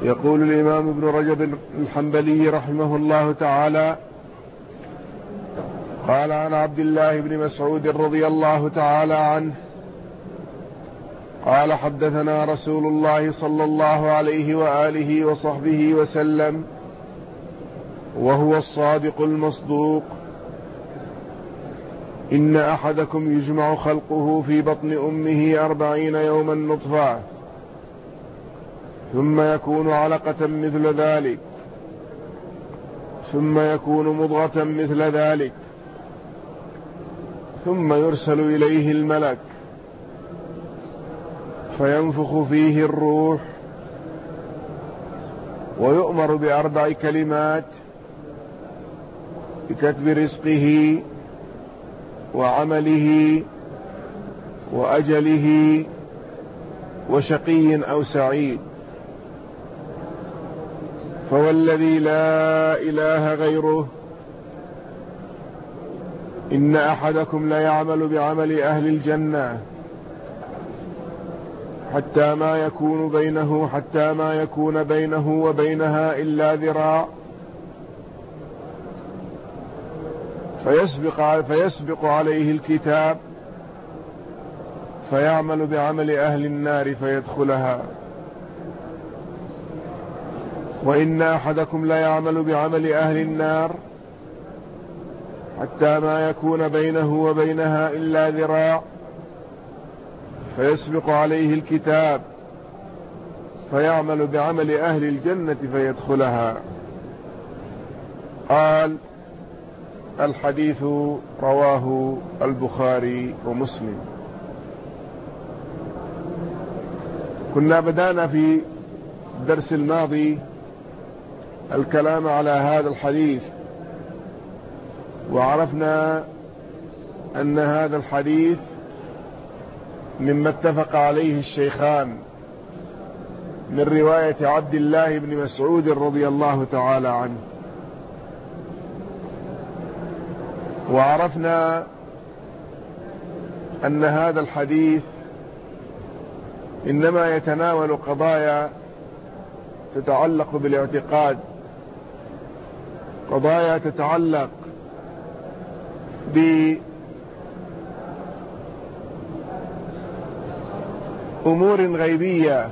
يقول الإمام ابن رجب الحنبلي رحمه الله تعالى: قال عن عبد الله بن مسعود رضي الله تعالى عنه قال: حدثنا رسول الله صلى الله عليه وآله وصحبه وسلم وهو الصادق المصدوق: إن أحدكم يجمع خلقه في بطن أمه 40 يوما نطفة، ثم يكون علقة مثل ذلك، ثم يكون مضغة مثل ذلك، ثم يرسل إليه الملك فينفخ فيه الروح، ويؤمر ب4 كلمات: بكتب رزقه وعمله وأجله وشقي أو سعيد. فوالذي لا إله غيره إن أحدكم ليعمل بعمل أهل الجنة حتى ما يكون بينه وبينها إلا ذراع، فيسبق عليه الكتاب فيعمل بعمل أهل النار فيدخلها. وإن أحدكم ليعمل بعمل أهل النار حتى ما يكون بينه وبينها إلا ذراع، فيسبق عليه الكتاب فيعمل بعمل أهل الجنة فيدخلها. قال: الحديث رواه البخاري ومسلم. كنا بدأنا في الدرس الماضي الكلام على هذا الحديث، وعرفنا أن هذا الحديث مما اتفق عليه الشيخان من رواية عبد الله بن مسعود رضي الله تعالى عنه. وعرفنا أن هذا الحديث إنما يتناول قضايا تتعلق بالاعتقاد، قضايا تتعلق بأمور غيبية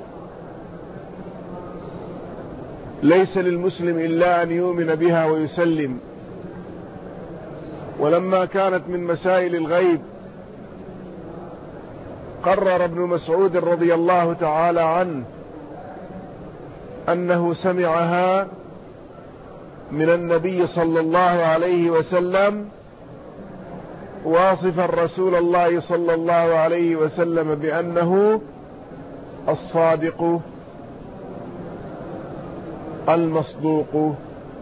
ليس للمسلم إلا أن يؤمن بها ويسلم. ولما كانت من مسائل الغيب قرر ابن مسعود رضي الله تعالى عنه أنه سمعها من النبي صلى الله عليه وسلم واصفا رسول الله صلى الله عليه وسلم بأنه الصادق المصدوق.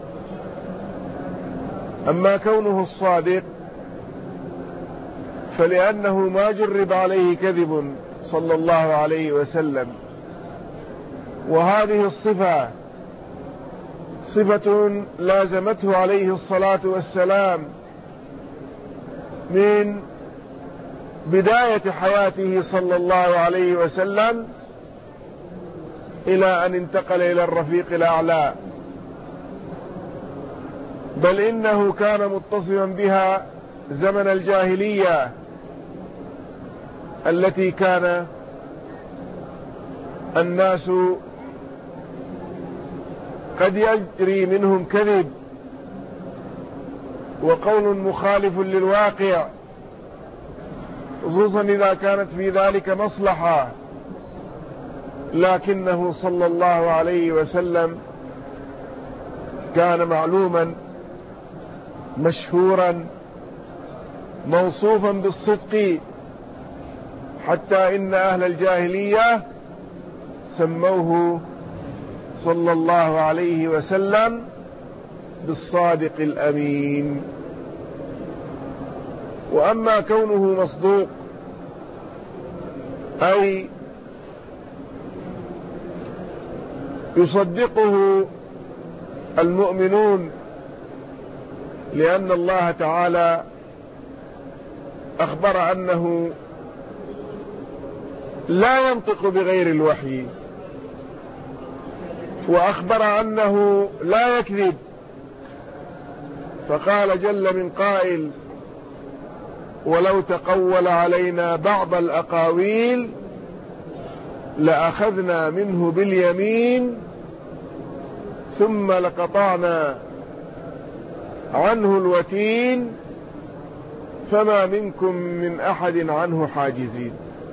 أما كونه الصادق فلأنه ما جرب عليه كذب صلى الله عليه وسلم، وهذه الصفة صفة لازمته عليه الصلاة والسلام من بداية حياته صلى الله عليه وسلم إلى أن انتقل إلى الرفيق الأعلى، بل إنه كان متصفا بها زمن الجاهلية التي كان الناس قد يجري منهم كذب وقول مخالف للواقع، خصوصا إذا كانت في ذلك مصلحة، لكنه صلى الله عليه وسلم كان معلوما مشهورا موصوفا بالصدق، حتى إن أهل الجاهلية سموه صلى الله عليه وسلم بالصادق الأمين. وأما كونه مصدوق أي يصدقه المؤمنون، لأن الله تعالى أخبر أنه لا ينطق بغير الوحي، وأخبر أنه لا يكذب، فقال جل من قائل: ولو تقول علينا بعض الأقاويل لأخذنا منه باليمين ثم لقطعنا عنه الوتين فما منكم من أحد عنه حاجزين.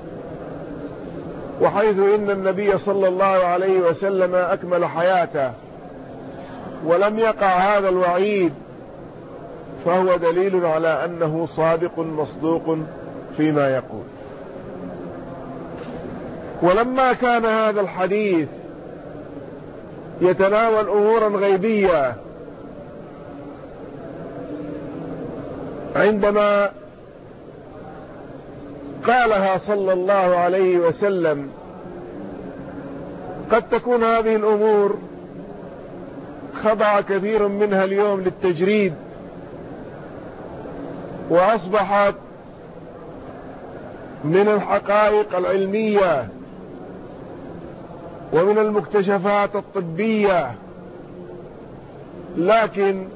وحيث إن النبي صلى الله عليه وسلم أكمل حياته ولم يقع هذا الوعيد، فهو دليل على أنه صادق مصدوق فيما يقول. ولما كان هذا الحديث يتناول أمورا غيبية، عندما قالها صلى الله عليه وسلم قد تكون هذه الأمور خضع كثير منها اليوم للتجريد، وأصبحت من الحقائق العلمية ومن المكتشفات الطبية، لكن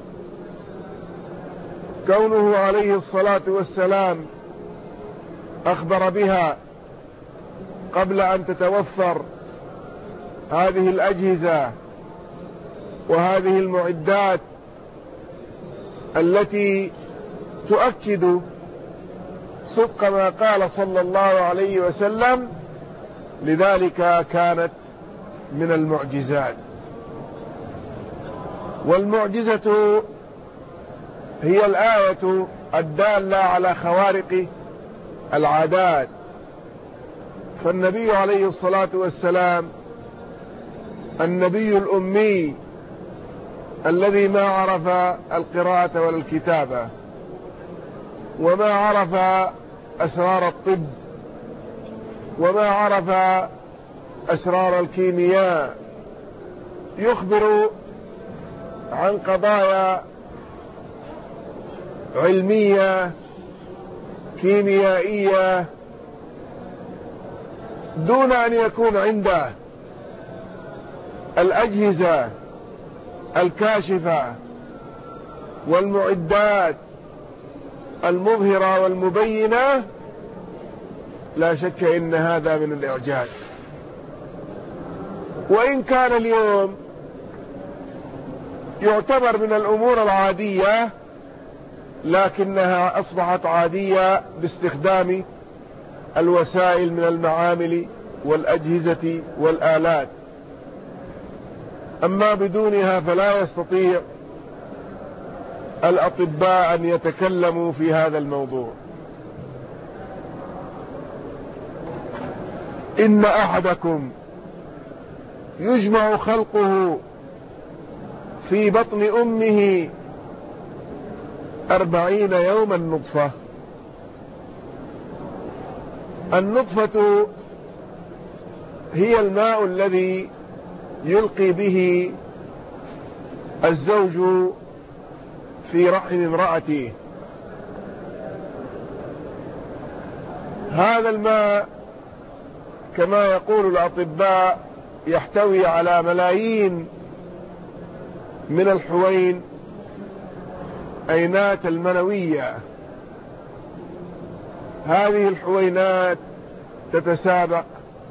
كونه عليه الصلاة والسلام أخبر بها قبل أن تتوفر هذه الأجهزة وهذه المعدات التي تؤكد صدق ما قال صلى الله عليه وسلم، لذلك كانت من المعجزات. والمعجزة هي الآية الدالة على خوارق العادات. فالنبي عليه الصلاة والسلام النبي الأمي الذي ما عرف القراءة ولا الكتابة وما عرف أسرار الطب وما عرف أسرار الكيمياء، يخبر عن قضايا علمية كيميائية دون أن يكون عنده الأجهزة الكاشفة والمعدات المظهرة والمبينة. لا شك إن هذا من الإعجاز. وإن كان اليوم يعتبر من الأمور العادية، لكنها أصبحت عادية باستخدام الوسائل من المعامل والأجهزة والآلات. أما بدونها فلا يستطيع الأطباء أن يتكلموا في هذا الموضوع. إن أحدكم يجمع خلقه في بطن أمه 40 يوما نطفة. النطفة هي الماء الذي يلقي به الزوج في رحم امرأته. هذا الماء كما يقول الأطباء يحتوي على ملايين من الحوين أينات المنوية. هذه الحوينات تتسابق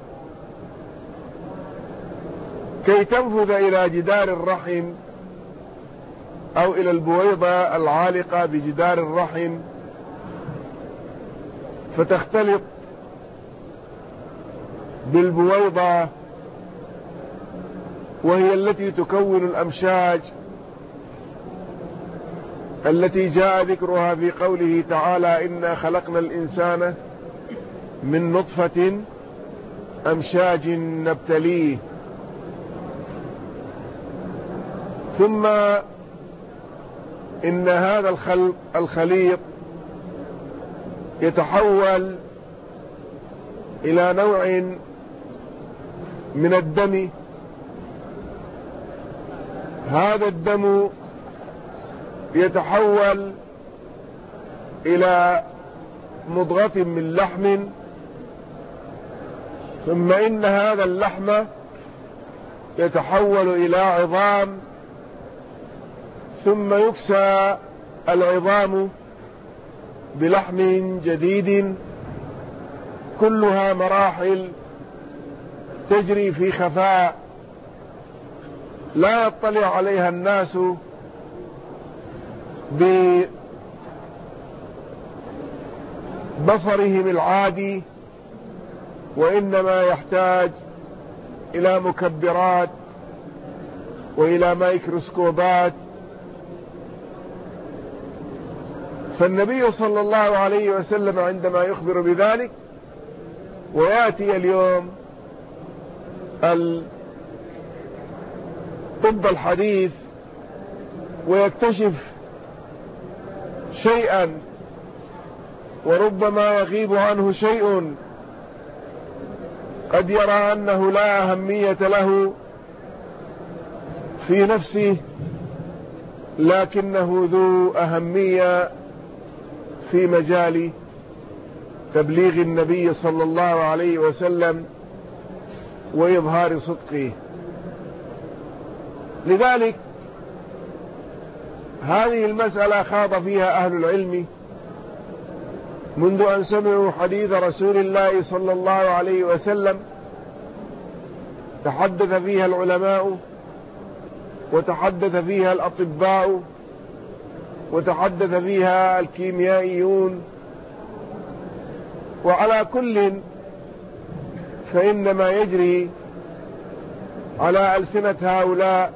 كي تنفذ إلى جدار الرحم أو إلى البويضة العالقة بجدار الرحم، فتختلط بالبويضة وهي التي تكون الأمشاج التي جاء ذكرها في قوله تعالى: إنا خلقنا الإنسان من نطفة أمشاج نبتليه. ثم إن هذا الخليط يتحول إلى نوع من الدم. هذا الدم يتحول إلى مضغة من لحم، ثم إن هذا اللحم يتحول إلى عظام، ثم يكسى العظام بلحم جديد. كلها مراحل تجري في خفاء لا يطلع عليها الناس ببصرهم العادي، وإنما يحتاج إلى مكبرات وإلى ميكروسكوبات. فالنبي صلى الله عليه وسلم عندما يخبر بذلك، ويأتي اليوم الطب الحديث ويكتشف شيئا وربما يغيب عنه شيء قد يرى أنه لا أهمية له في نفسه، لكنه ذو أهمية في مجال تبليغ النبي صلى الله عليه وسلم وإظهار صدقه. لذلك هذه المسألة خاض فيها أهل العلم منذ أن سمعوا حديث رسول الله صلى الله عليه وسلم. تحدث فيها العلماء، وتحدث فيها الأطباء، وتحدث فيها الكيميائيون، وعلى كل فإن ما يجري على ألسنة هؤلاء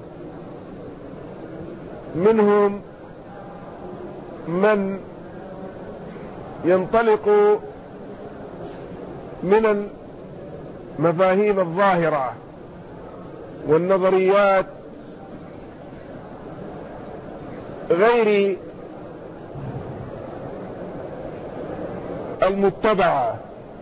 منهم من ينطلق من المفاهيم الظاهرة والنظريات غير المتبعة،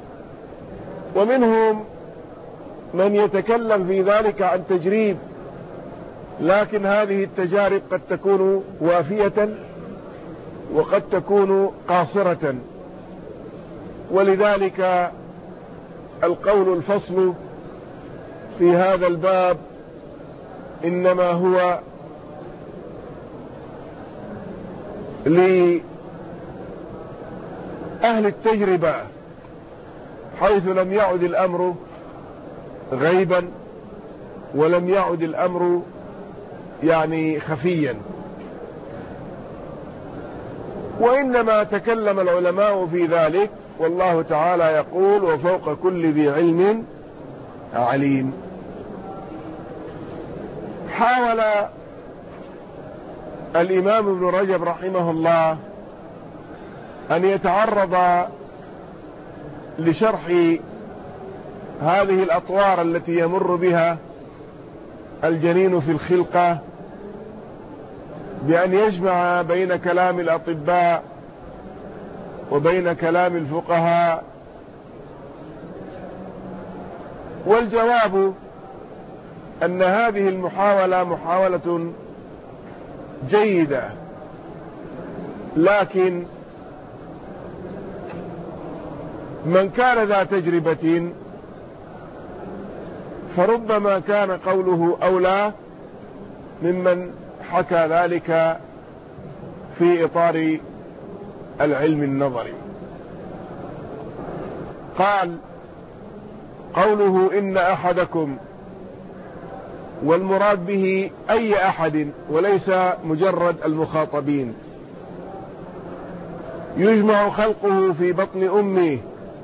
ومنهم من يتكلم في ذلك عن تجريب، لكن هذه التجارب قد تكون وافية وقد تكون قاصرة. ولذلك القول الفصل في هذا الباب إنما هو لأهل التجربة، حيث لم يعد الأمر غيبا ولم يعد الأمر يعني خفيا، وإنما تكلم العلماء في ذلك، والله تعالى يقول: وفوق كل ذي علم عليم. حاول الإمام ابن رجب رحمه الله أن يتعرض لشرح هذه الأطوار التي يمر بها الجنين في الخلقة، بأن يجمع بين كلام الأطباء وبين كلام الفقهاء. والجواب أن هذه المحاولة محاولة جيدة، لكن من كان ذا تجربة فربما كان قوله أولى ممن حكى ذلك في إطار العلم النظري. قال: قوله إن أحدكم، والمراد به أي أحد وليس مجرد المخاطبين، يجمع خلقه في بطن أمه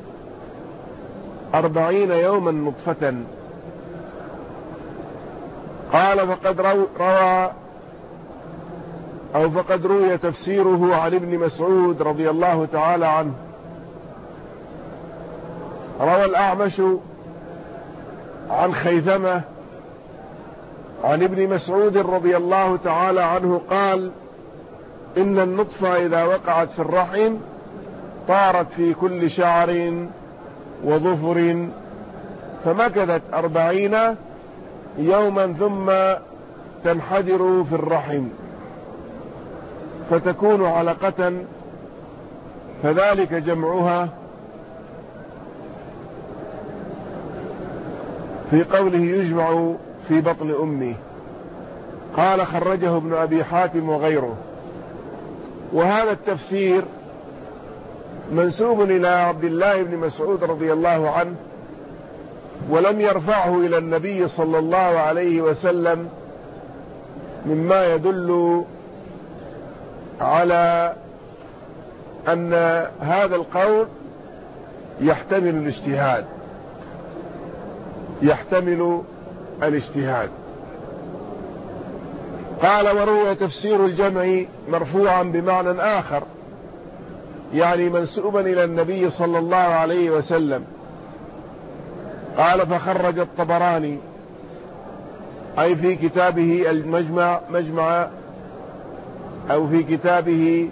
40 يوما نطفة. قال: فقد روي تفسيره عن ابن مسعود رضي الله تعالى عنه. روى الأعمش عن خيثمة عن ابن مسعود رضي الله تعالى عنه قال: إن النطفة إذا وقعت في الرحم طارت في كل شعر وظفر، فمكثت 40 يوما ثم تنحدر في الرحم فتكون علقة، فذلك جمعها. في قوله يجمع في بطن أمه. قال خرجه ابن أبي حاتم وغيره. وهذا التفسير منسوب إلى عبد الله بن مسعود رضي الله عنه، ولم يرفعه إلى النبي صلى الله عليه وسلم، مما يدل على أن هذا القول يحتمل الاجتهاد. قال وروى تفسير الجمع مرفوعا بمعنى آخر، يعني منسوبا إلى النبي صلى الله عليه وسلم. قال فخرج الطبراني أي في كتابه المجمع أو في كتابه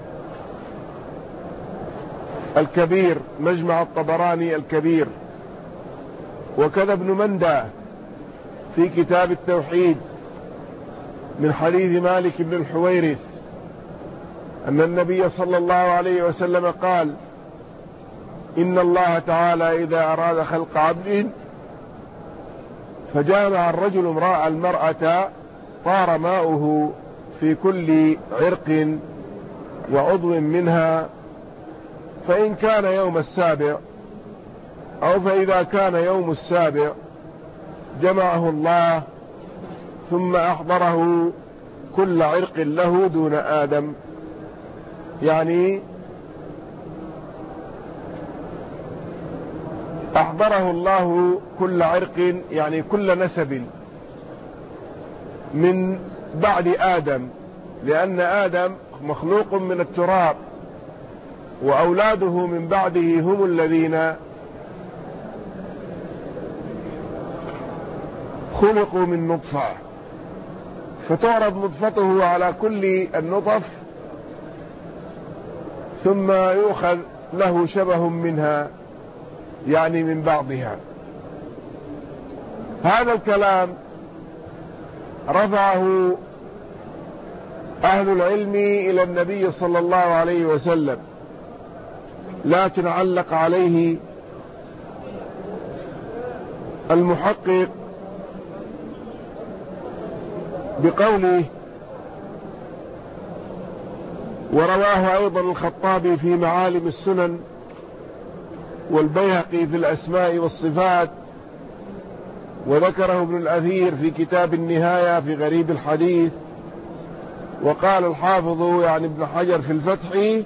الكبير، مجمع الطبراني الكبير. وكذا ابن مندى في كتاب التوحيد من حديث مالك بن الحويرث أن النبي صلى الله عليه وسلم قال إن الله تعالى إذا أراد خلق عبد فجامع الرجل المرأة طار ماؤه في كل عرق وعضو منها، فإن كان يوم السابع أو فإذا كان يوم السابع جمعه الله ثم أحضره كل عرق له دون آدم، يعني أحضره الله كل عرق، يعني كل نسب من بعد آدم، لأن آدم مخلوق من التراب، وأولاده من بعده هم الذين خلقوا من نطفة، فتعرض نطفته على كل النطف ثم يؤخذ له شبه منها، يعني من بعضها. هذا الكلام رفعه أهل العلم إلى النبي صلى الله عليه وسلم، لكن علق عليه المحقق بقوله ورواه أيضا الخطابي في معالم السنن والبيهقي في الأسماء والصفات، وذكره ابن الأثير في كتاب النهاية في غريب الحديث. وقال الحافظ يعني ابن حجر في الفتح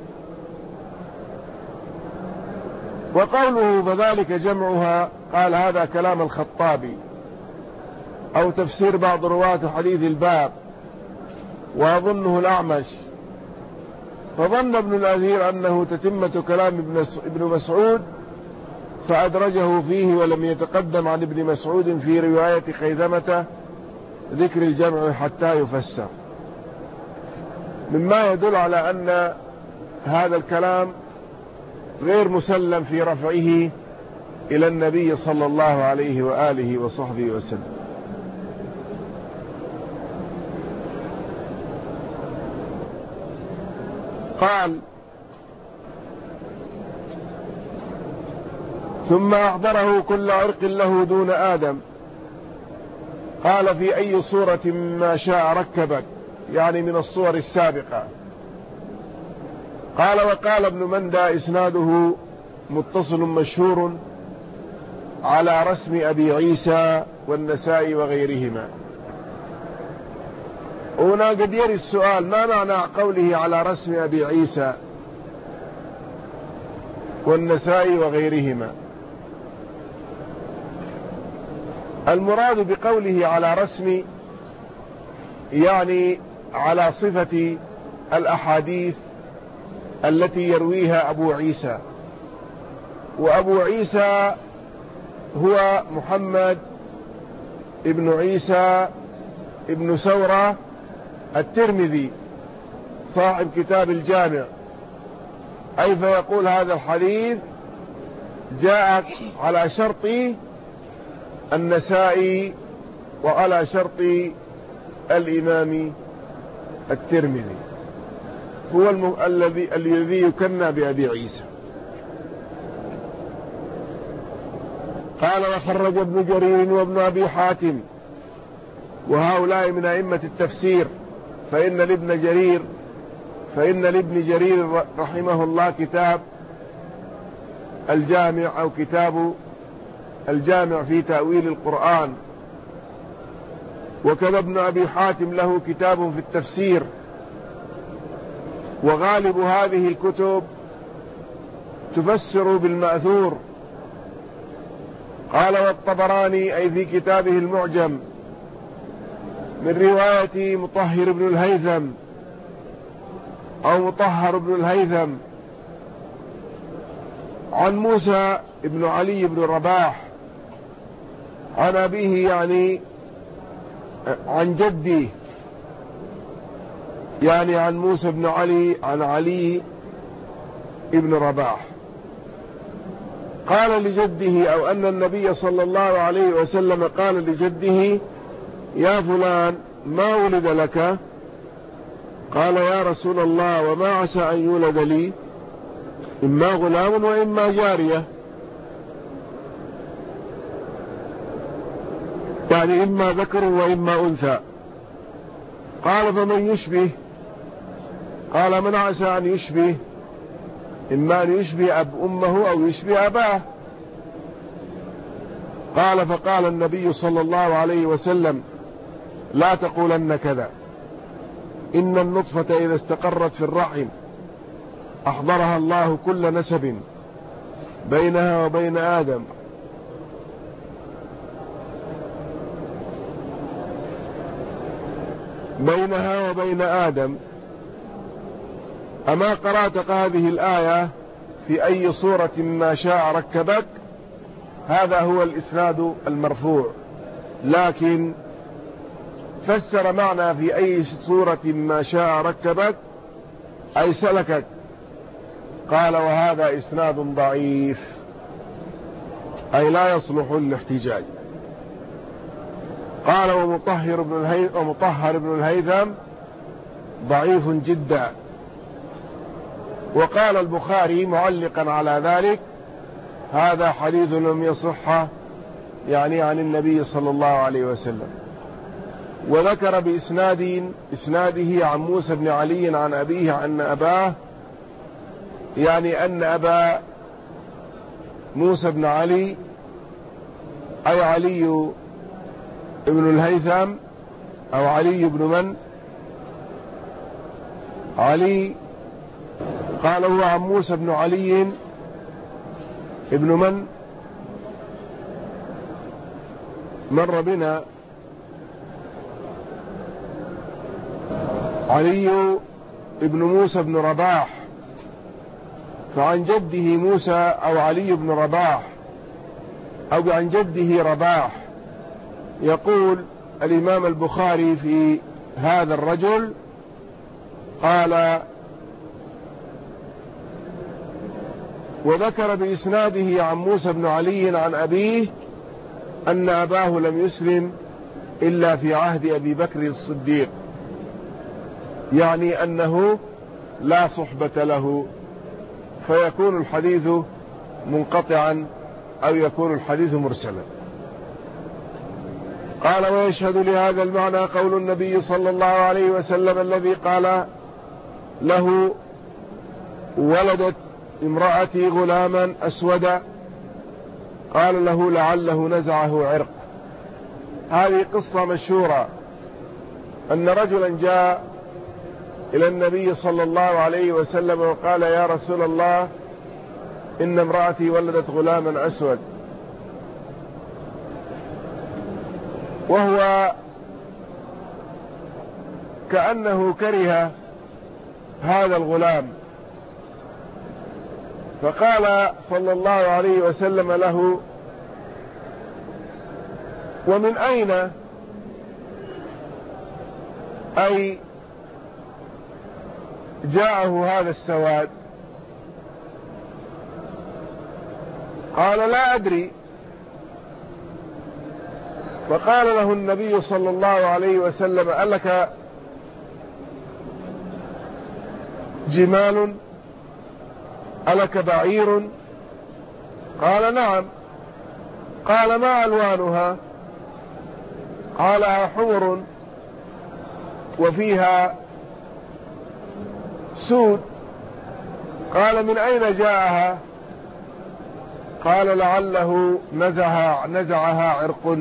وقوله فذلك جمعها، قال هذا كلام الخطابي أو تفسير بعض رواة حديث الباب، وأظنه الأعمش. فظن ابن الأثير أنه تتمة كلام ابن مسعود فأدرجه فيه، ولم يتقدم عن ابن مسعود في رواية خيثمة ذكر الجمع حتى يفسر، مما يدل على أن هذا الكلام غير مسلم في رفعه إلى النبي صلى الله عليه وآله وصحبه وسلم. قال ثم أحضره كل عرق له دون آدم، قال في أي صورة ما شاء ركبك، يعني من الصور السابقة. قال وقال ابن مندى إسناده متصل مشهور على رسم أبي عيسى والنسائي وغيرهما. هنا قد يري السؤال ما معنى قوله على رسم أبي عيسى والنسائي وغيرهما؟ المراد بقوله على رسم يعني على صفة الأحاديث التي يرويها أبو عيسى، وأبو عيسى هو محمد ابن عيسى ابن سورة الترمذي صاحب كتاب الجامع. أي فيقول هذا الحديث جاء على شرط النسائي وعلى شرط الإمام الترمذي، هو الذي يكنى بأبي عيسى. قال وخرج ابن جرير وابن أبي حاتم وهؤلاء من أئمة التفسير. فإن لابن جرير رحمه الله كتاب الجامع أو كتاب الجامع في تأويل القرآن، وكذا ابن أبي حاتم له كتاب في التفسير. وغالب هذه الكتب تفسر بالمأثور. قال والطبراني أي في كتابه المعجم من رواية مطهر بن الهيثم أو مطهر بن الهيثم عن موسى بن علي بن رباح عن أبيه يعني عن جدي، يعني عن موسى بن علي عن علي بن رباح قال لجده، أو أن النبي صلى الله عليه وسلم قال لجده يا فلان ما ولد لك؟ قال يا رسول الله وما عسى أن يولد لي؟ إما غلام وإما جارية، يعني إما ذكر وإما أنثى. قال فمن يشبه؟ قال من عسى أن يشبه؟ إما أن يشبه أمه أو يشبه أباه. قال فقال النبي صلى الله عليه وسلم لا تقولن كذا، إن النطفة إذا استقرت في الرحم أحضرها الله كل نسب بينها وبين آدم أما قرأت هذه الآية في أي صورة ما شاء ركبك؟ هذا هو الإسناد المرفوع، لكن فسر معنى في أي صورة ما شاء ركبك أي سلكك. قال وهذا إسناد ضعيف، أي لا يصلح الاحتجاج. قال ومطهر بن الهيثم ضعيف جدا. وقال البخاري معلقا على ذلك هذا حديث لم يصح يعني عن النبي صلى الله عليه وسلم. وذكر بإسناده عن موسى بن علي عن أبيه أن أباه، يعني أن أبا موسى بن علي أي علي ابن الهيثم أو علي بن من؟ علي. قال هو عن موسى بن علي ابن من؟ مر بنا علي ابن موسى بن رباح، فعن جده موسى أو علي بن رباح أو عن جده رباح. يقول الإمام البخاري في هذا الرجل قال وذكر بإسناده عن موسى بن علي عن أبيه أن أباه لم يسلم إلا في عهد أبي بكر الصديق، يعني أنه لا صحبة له، فيكون الحديث منقطعا أو يكون الحديث مرسلا. قال ويشهد لهذا المعنى قول النبي صلى الله عليه وسلم الذي قال له ولدت امرأتي غلاما أسودا، قال له لعله نزعه عرق. هذه قصة مشهورة أن رجلا جاء إلى النبي صلى الله عليه وسلم وقال يا رسول الله إن امرأتي ولدت غلاما أسود، وهو كأنه كره هذا الغلام، فقال صلى الله عليه وسلم له ومن أين أي جاءه هذا السواد؟ قال لا أدري. فقال له النبي صلى الله عليه وسلم ألك جمال ألك بعير؟ قال نعم. قال ما ألوانها؟ قالها حمر وفيها سود. قال من أين جاءها؟ قال لعله نزعها عرق،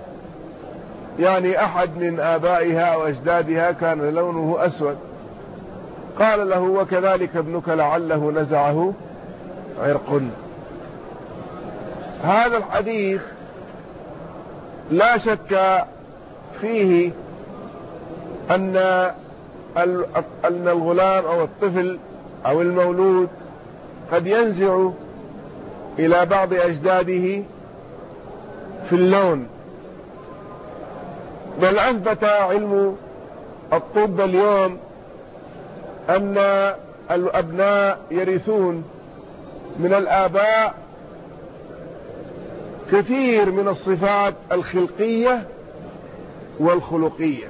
يعني أحد من آبائها أو أجدادها كان لونه أسود. قال له وكذلك ابنك لعله نزعه عرق. هذا الحديث لا شك فيه أن الغلام أو الطفل أو المولود قد ينزع إلى بعض أجداده في اللون، بل أثبت علم الطب اليوم أن الأبناء يرثون من الآباء كثير من الصفات الخلقية والخلقية،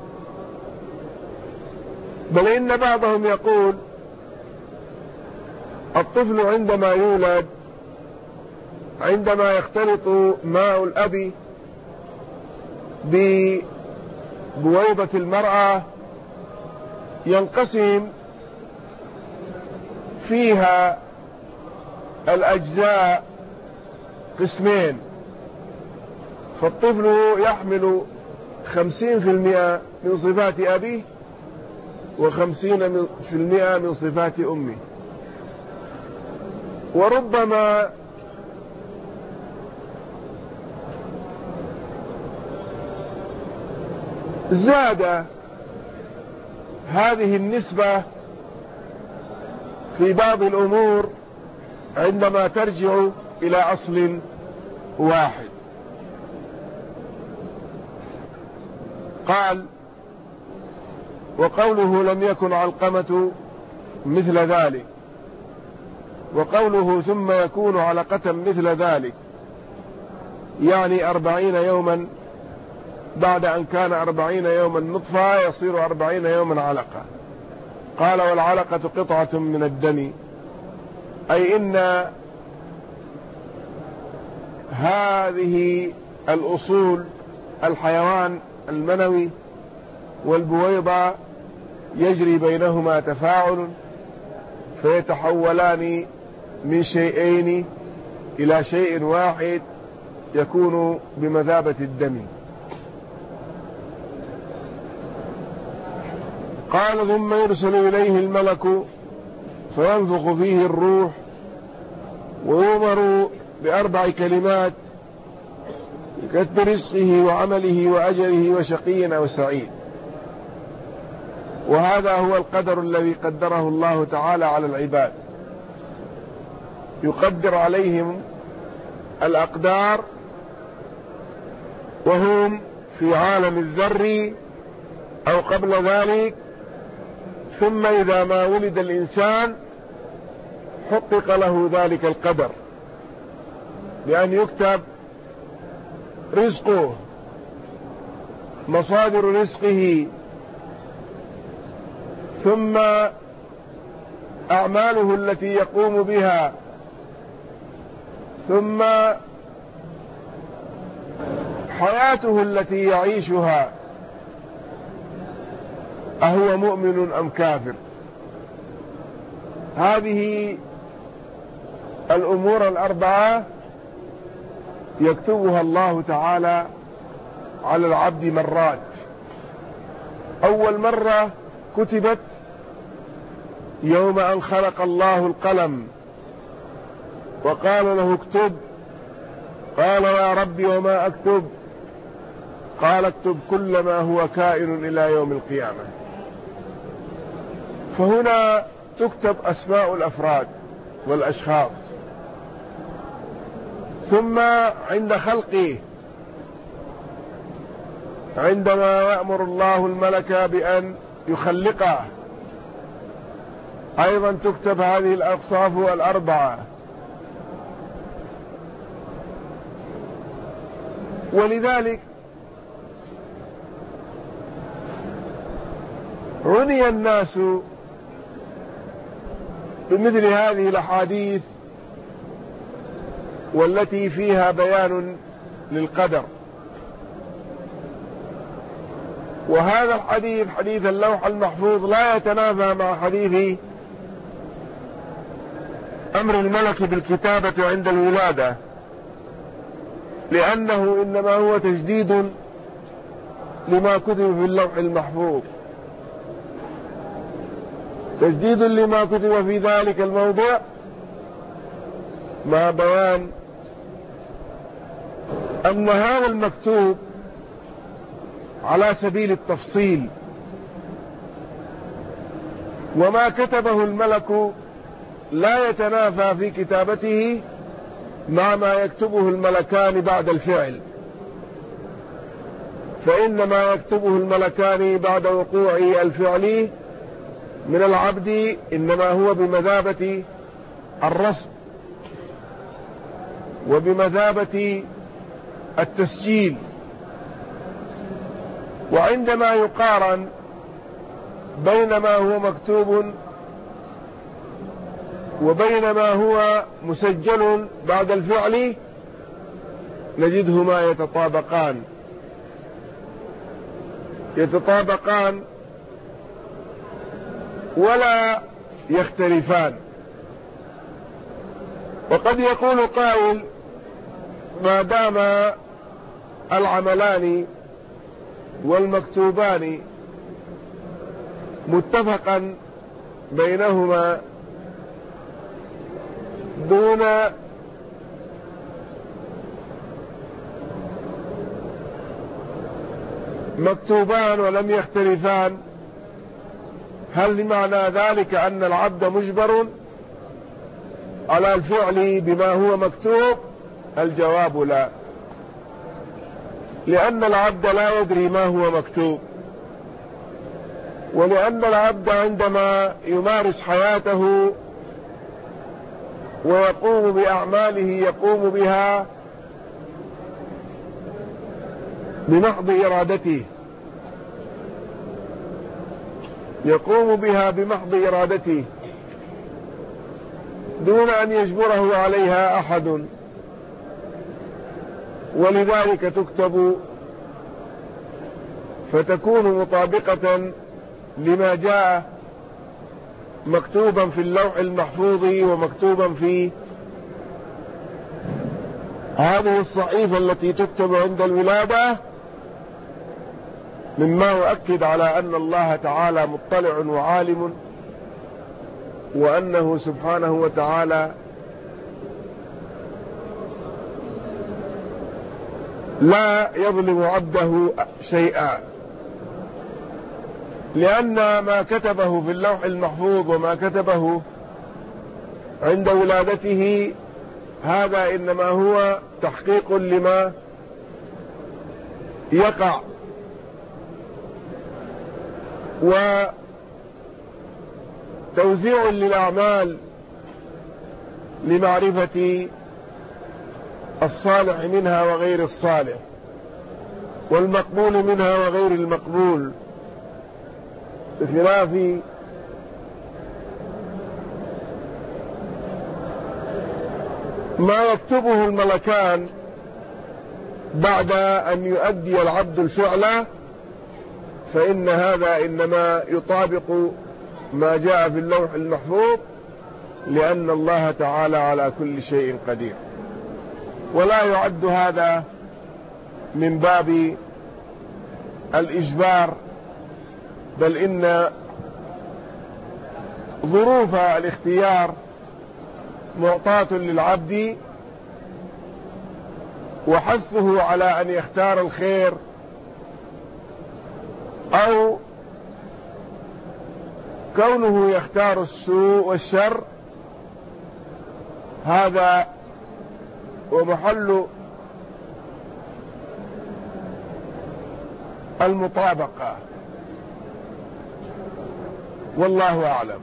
بل إن بعضهم يقول الطفل عندما يولد عندما يختلط ماء الأب ببويضة المرأة ينقسم فيها الأجزاء قسمين، فالطفل يحمل 50% من صفات أبيه و50% من صفات أمه. وربما زاد هذه النسبة في بعض الأمور عندما ترجع إلى أصل واحد. قال وقوله لم يكن علقمة مثل ذلك، وقوله ثم يكون علقة مثل ذلك، يعني 40 يوما بعد أن كان 40 يوما نطفة يصير 40 يوما علقة. قال والعلقة قطعة من الدم، أي إن هذه الأصول الحيوان المنوي والبويضة يجري بينهما تفاعل فيتحولان من شيئين إلى شيء واحد يكون بمثابة الدم. قال ثم يرسل إليه الملك فينفخ فيه الروح ويؤمر ب4 كلمات كتب رزقه وعمله وأجله وشقي أو سعيد. وهذا هو القدر الذي قدره الله تعالى على العباد، يقدر عليهم الأقدار وهم في عالم الذر أو قبل ذلك، ثم إذا ما ولد الإنسان حقق له ذلك القدر بأن يكتب رزقه، مصادر رزقه، ثم أعماله التي يقوم بها، ثم حياته التي يعيشها، أهو مؤمن أم كافر. هذه الأمور ال4 يكتبها الله تعالى على العبد مرات. أول مرة كتبت يوم أن خلق الله القلم وقال له اكتب، قال يا رب وما أكتب؟ قال اكتب كل ما هو كائن إلى يوم القيامة. فهنا تكتب أسماء الأفراد والأشخاص. ثم عند خلقه عندما يأمر الله الملك بأن يخلقه أيضا تكتب هذه الأوصاف ال4. ولذلك عني الناس بمثل هذه الأحاديث والتي فيها بيان للقدر، وهذا الحديث حديث اللوح المحفوظ لا يتنافى مع حديث أمر الملك بالكتابة عند الولادة، لأنه إنما هو تجديد لما كتب في اللوح المحفوظ، تجديد لما كتب في ذلك الموضع، مع بيان أن هذا المكتوب على سبيل التفصيل، وما كتبه الملك لا يتنافى في كتابته مع ما يكتبه الملكان بعد الفعل، فإن ما يكتبه الملكان بعد وقوع الفعل من العبد إنما هو بمثابة الرصد وبمثابة التسجيل. وعندما يقارن بين ما هو مكتوب وبين ما هو مسجل بعد الفعل نجدهما يتطابقان ولا يختلفان. وقد يقول قائل ما دام العملان والمكتوبان متفقا بينهما دون مكتوبان ولم يختلفان، هل لمعنى ذلك أن العبد مجبر على الفعل بما هو مكتوب؟ الجواب لا، لأن العبد لا يدري ما هو مكتوب، ولأن العبد عندما يمارس حياته ويقوم بأعماله يقوم بها بمحض إرادته، يقوم بها بمحض إرادته دون أن يجبره عليها أحد، ولذلك تكتب فتكون مطابقة لما جاء مكتوبا في اللوح المحفوظ ومكتوبا في هذه الصحيفة التي تكتب عند الولادة، مما يؤكد على أن الله تعالى مطلع وعالم، وأنه سبحانه وتعالى لا يظلم عبده شيئا، لأن ما كتبه في اللوح المحفوظ وما كتبه عند ولادته هذا إنما هو تحقيق لما يقع وتوزيع للأعمال لمعرفة الصالح منها وغير الصالح، والمقبول منها وغير المقبول، بخلاف ما يكتبه الملكان بعد أن يؤدي العبد الفعل، فإن هذا إنما يطابق ما جاء في اللوح المحفوظ، لأن الله تعالى على كل شيء قدير. ولا يعد هذا من باب الإجبار، بل إن ظروف الاختيار معطاة للعبد، وحثه على أن يختار الخير أو كونه يختار السوء والشر هذا ومحل المطابقة، والله أعلم.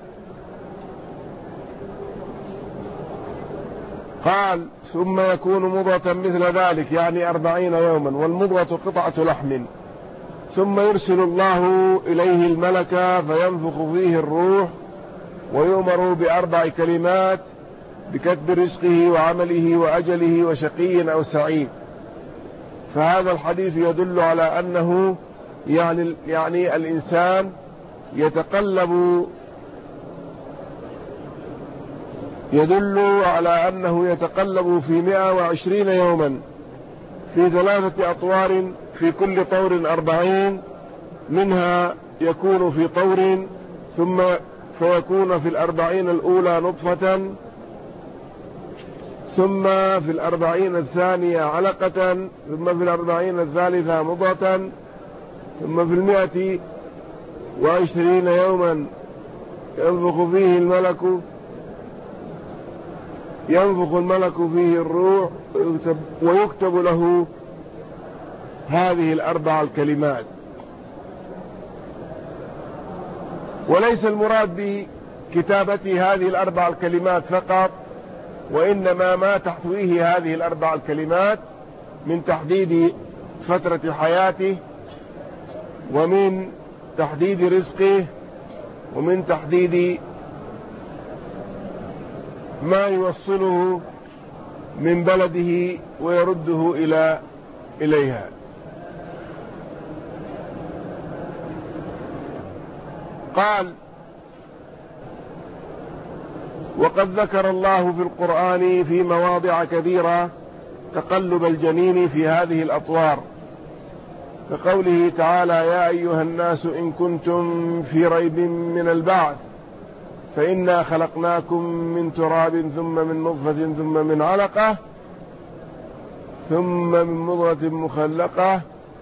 قال ثم يكون مضغة مثل ذلك، يعني 40 يوما، والمضغة قطعة لحم، ثم يرسل الله إليه الملك فينفخ فيه الروح، ويؤمر ب4 كلمات بكتب رزقه وعمله وأجله وشقي أو سعيد. فهذا الحديث يدل على أنه يعني الإنسان يتقلب، يدل على أنه يتقلب في 120 يوما في 3 أطوار، في كل طور 40، منها يكون في طور، ثم فيكون في 40 الأولى نطفة، ثم في 40 الثانية علقة، ثم في 40 الثالثة مضغة، ثم في 120 يوما ينفخ الملك فيه الروح ويكتب له هذه ال4 الكلمات. وليس المراد بكتابة هذه ال4 الكلمات فقط، وإنما ما تحويه هذه ال4 الكلمات من تحديد فترة حياته، ومن تحديد رزقه، ومن تحديد ما يوصله من بلده ويرده إليها. قال: وقد ذكر الله في القرآن في مواضع كثيرة تقلب الجنين في هذه الأطوار، كقوله تعالى: يا أيها الناس إن كنتم في ريب من البعث فإنا خلقناكم من تراب ثم من نطفة ثم من علقة ثم من مضغة مخلقة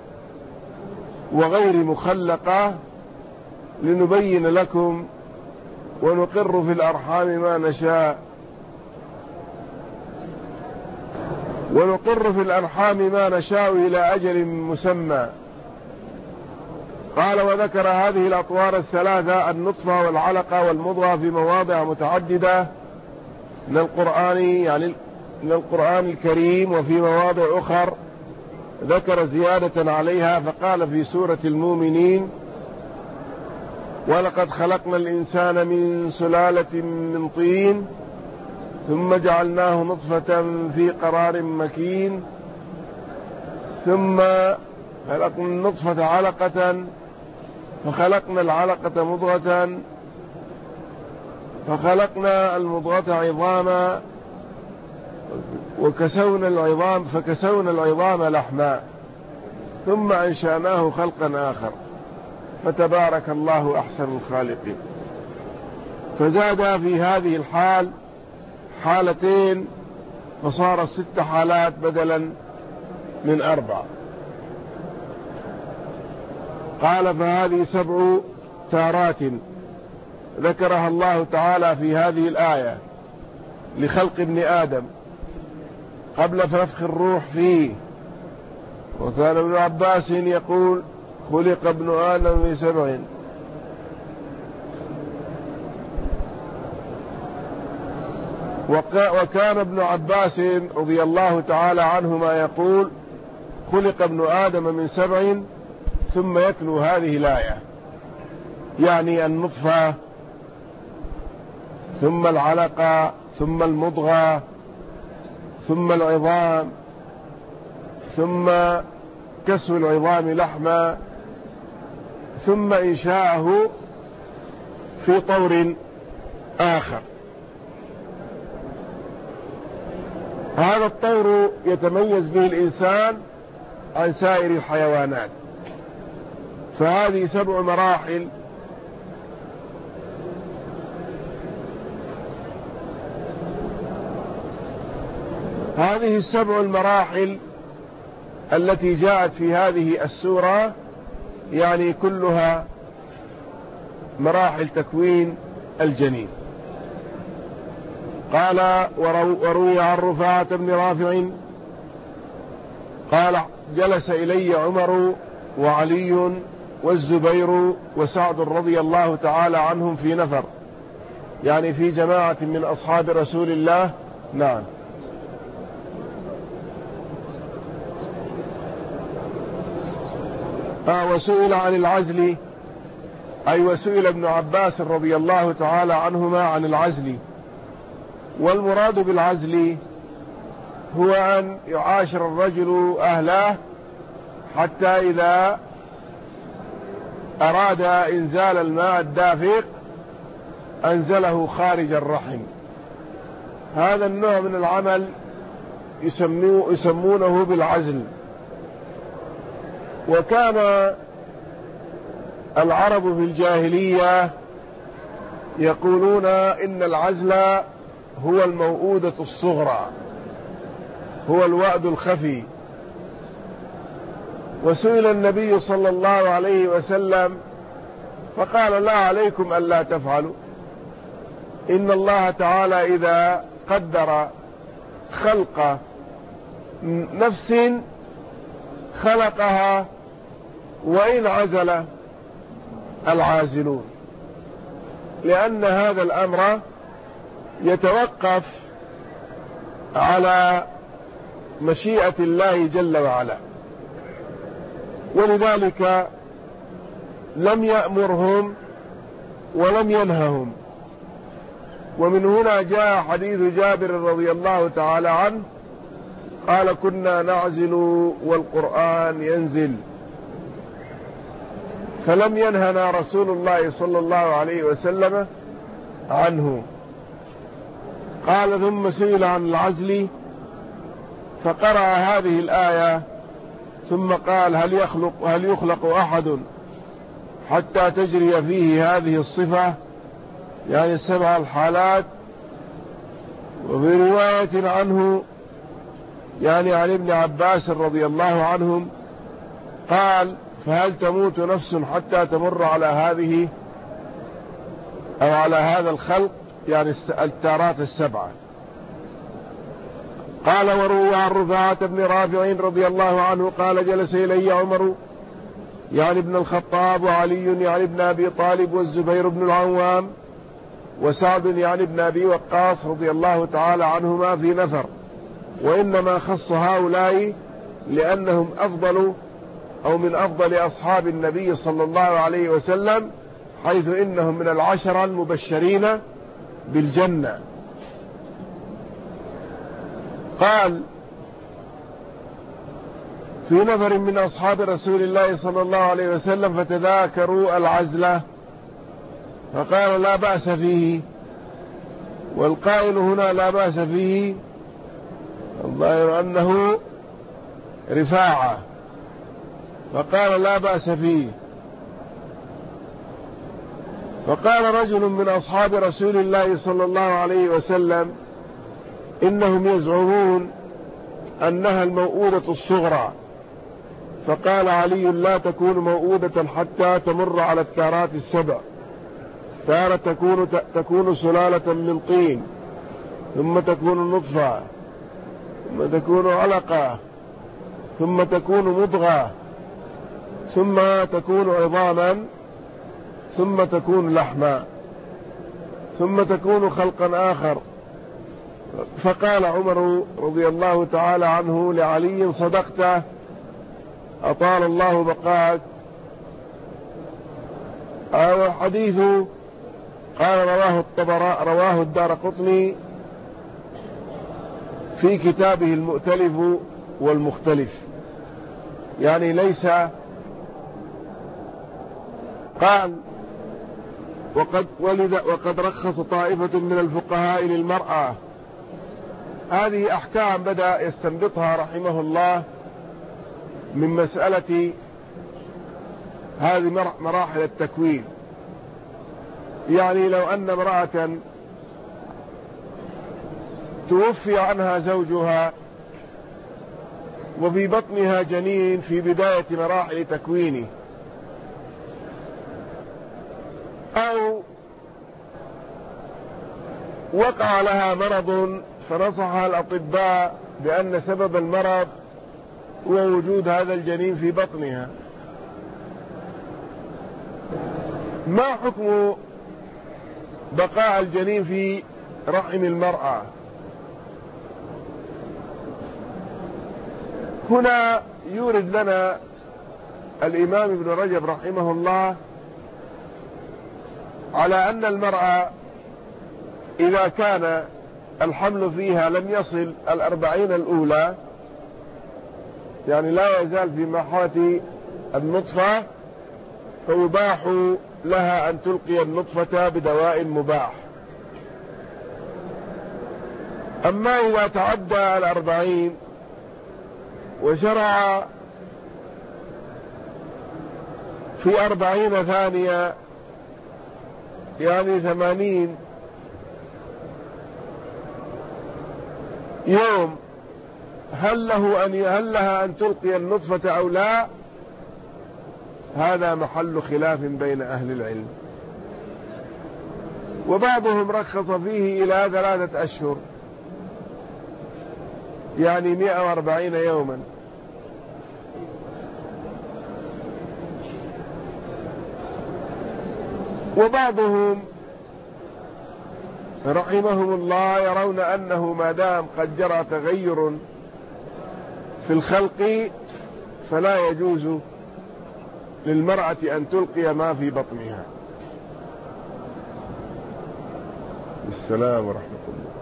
وغير مخلقة لنبين لكم ونقر في الأرحام ما نشاء إلى أجل مسمى. قال: وذكر هذه الأطوار الثلاثة، النطفة والعلقة والمضغة، في مواضع متعددة من القرآن، يعني من القرآن الكريم، وفي مواضع أخر ذكر زيادة عليها، فقال في سورة المؤمنين: ولقد خلقنا الإنسان من سلالة من طين ثم جعلناه نطفة في قرار مكين ثم خلقنا النطفة علقة فخلقنا العلقة مضغة فخلقنا المضغة عظاما فكسونا العظام لحما ثم أنشأناه خلقا آخر فتبارك الله أحسن الخالقين. فزاد في هذه الحال حالتين، فصار 6 حالات بدلا من 4. قال: فهذه 7 تارات ذكرها الله تعالى في هذه الآية لخلق ابن آدم قبل نفخ الروح فيه. وكان ابن عباس يقول: خلق ابن آدم في 7. وكان ابن عباس رضي الله تعالى عنهما يقول: خلق ابن آدم من 7، ثم يتلو هذه الآية، يعني النطفة ثم العلقة ثم المضغة ثم العظام ثم كسو العظام لحما ثم إنشاءه في طور آخر. هذا الطور يتميز به الإنسان عن سائر الحيوانات. فهذه 7 مراحل، هذه 7 المراحل التي جاءت في هذه السورة، يعني كلها مراحل تكوين الجنين. قال: وروي عن رفاعة بن رافع قال: جلس إلي عمر وعلي والزبير وسعد رضي الله تعالى عنهم في نفر، يعني في جماعة من أصحاب رسول الله. نعم. وسئل عن العزل، أي وسئل ابن عباس رضي الله تعالى عنهما عن العزل. والمراد بالعزل هو أن يعاشر الرجل أهله حتى إذا أراد إنزال الماء الدافق أنزله خارج الرحم. هذا النوع من العمل يسمونه بالعزل. وكان العرب في الجاهلية يقولون إن العزل هو الموؤودة الصغرى، هو الوأد الخفي. وسئل النبي صلى الله عليه وسلم فقال: لا عليكم ألا تفعلوا، إن الله تعالى إذا قدر خلق نفس خلقها وإن عزل العازلون، لأن هذا الأمر يتوقف على مشيئة الله جل وعلا، ولذلك لم يأمرهم ولم ينههم. ومن هنا جاء حديث جابر رضي الله تعالى عنه قال: كنا نعزل والقرآن ينزل، فلم ينهنا رسول الله صلى الله عليه وسلم عنه. قال: ثم سئل عن العزل فقرأ هذه الآية ثم قال: هل يخلق أحد حتى تجري فيه هذه الصفة، يعني 7 الحالات. وفي رواية عنه يعني عن ابن عباس رضي الله عنهم قال: فهل تموت نفس حتى تمر على هذه أو على هذا الخلق، يعني التارات 7. قال: وروى عن رفاعة بن رافع رضي الله عنه قال: جلس إلي عمر يعني ابن الخطاب، وعلي يعني ابن أبي طالب، والزبير بن العوام، وسعد يعني ابن أبي وقاص رضي الله تعالى عنهما في نفر، وإنما خص هؤلاء لأنهم أفضل أو من أفضل أصحاب النبي صلى الله عليه وسلم، حيث إنهم من 10 المبشرين بالجنة. قال: في نفر من أصحاب رسول الله صلى الله عليه وسلم فتذاكروا العزلة فقال: لا بأس فيه. والقائل هنا لا بأس فيه الظاهر أنه رفاعة، فقال: لا بأس فيه. فقال رجل من أصحاب رسول الله صلى الله عليه وسلم: إنهم يزعمون أنها الموؤودة الصغرى. فقال علي: لا تكون موؤودة حتى تمر على التارات 7. تارة تكون سلالة من طين، ثم تكون نطفة، ثم تكون علقة، ثم تكون مضغة، ثم تكون عظاما، ثم تكون لحما، ثم تكون خلقا آخر. فقال عمر رضي الله تعالى عنه لعلي: صدقت، أطال الله بقاك. حديث قال: رواه الدارقطني في كتابه المؤتلف والمختلف، يعني ليس. قال: وقد رخص طائفة من الفقهاء للمرأة. هذه أحكام بدأ يستنبطها رحمه الله من مسألة هذه مراحل التكوين. يعني لو أن امرأة توفي عنها زوجها وفي بطنها جنين في بداية مراحل تكوينه، أو وقع لها مرض فنصحها الأطباء بأن سبب المرض هو وجود هذا الجنين في بطنها، ما حكم بقاء الجنين في رحم المرأة؟ هنا يورد لنا الإمام ابن رجب رحمه الله على أن المرأة إذا كان الحمل فيها لم يصل 40 الأولى، يعني لا يزال في مرحلة النطفة، فيباح لها أن تلقي النطفة بدواء مباح. أما إذا تعدى 40 وشرع في 40 ثانية يعني 80 يوم، هل لها أن تلقي النطفة أو لا؟ هذا محل خلاف بين أهل العلم، وبعضهم رخص فيه إلى 3 أشهر يعني 140 يوما، وبعضهم رحمهم الله يرون أنه ما دام قد جرى تغير في الخلق فلا يجوز للمرأة أن تلقي ما في بطنها. السلام ورحمة الله.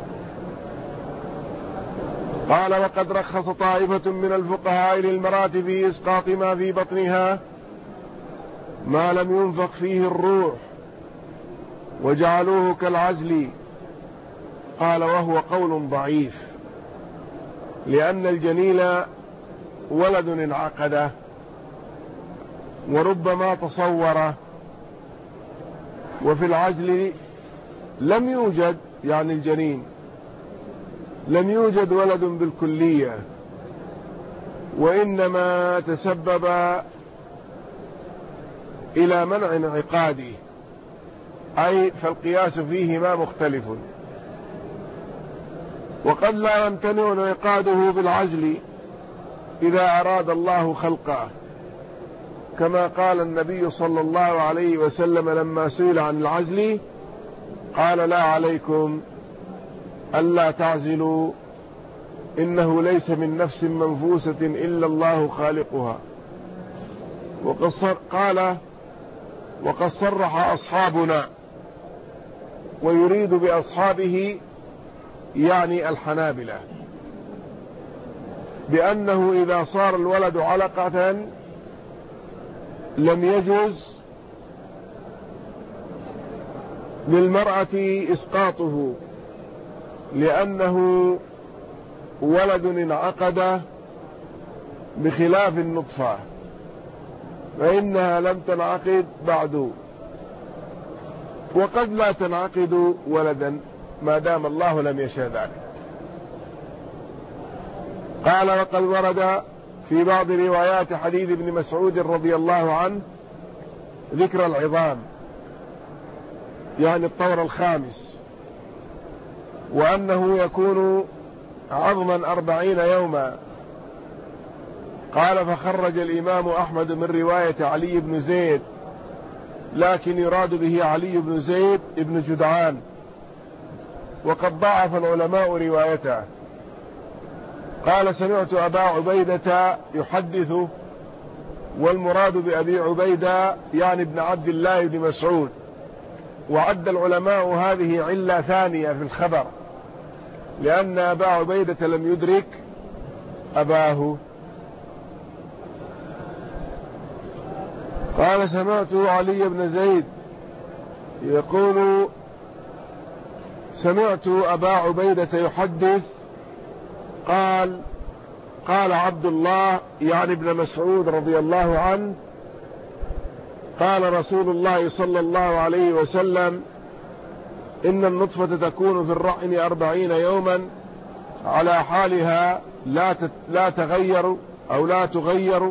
قال: وقد رخص طائفة من الفقهاء للمرأة في إسقاط ما في بطنها ما لم ينفخ فيه الروح وجعلوه كالعزل. قال: وهو قول ضعيف، لأن الجنين ولد انعقد وربما تصور، وفي العزل لم يوجد، يعني الجنين لم يوجد ولد بالكلية، وإنما تسبب إلى منع انعقاده، أي فالقياس فيهما مختلف. وقد لا يمتنع انعقاده بالعزل إذا أراد الله خلقه، كما قال النبي صلى الله عليه وسلم لما سئل عن العزل قال: لا عليكم ألا تعزلوا، إنه ليس من نفس منفوسة إلا الله خالقها. وقد صرح أصحابنا، ويريد بأصحابه يعني الحنابلة، بأنه إذا صار الولد علقة لم يجوز للمرأة إسقاطه، لأنه ولد انعقد بخلاف النطفة، فإنها لم تنعقد بعد، وقد لا تنعقد ولدا ما دام الله لم يشاء ذلك. قال: وقد ورد في بعض روايات حديث ابن مسعود رضي الله عنه ذكر العظام، يعني الطور الخامس، وأنه يكون عظما 40 يوما. قال: فخرج الإمام أحمد من رواية علي بن زيد، لكن يراد به علي بن زيد بن جدعان، وقد ضعف العلماء روايته. قال: سمعت أبا عبيدة يحدث، والمراد بأبي عبيدة يعني ابن عبد الله بن مسعود، وعد العلماء هذه علة ثانية في الخبر، لأن أبا عبيدة لم يدرك أباه. قال: سمعت علي بن زيد يقول: سمعت أبا عبيدة يحدث قال عبد الله يعني ابن مسعود رضي الله عنه: قال رسول الله صلى الله عليه وسلم: إن النطفة تكون في الرحم 40 يوما على حالها لا تغير أو لا تغير،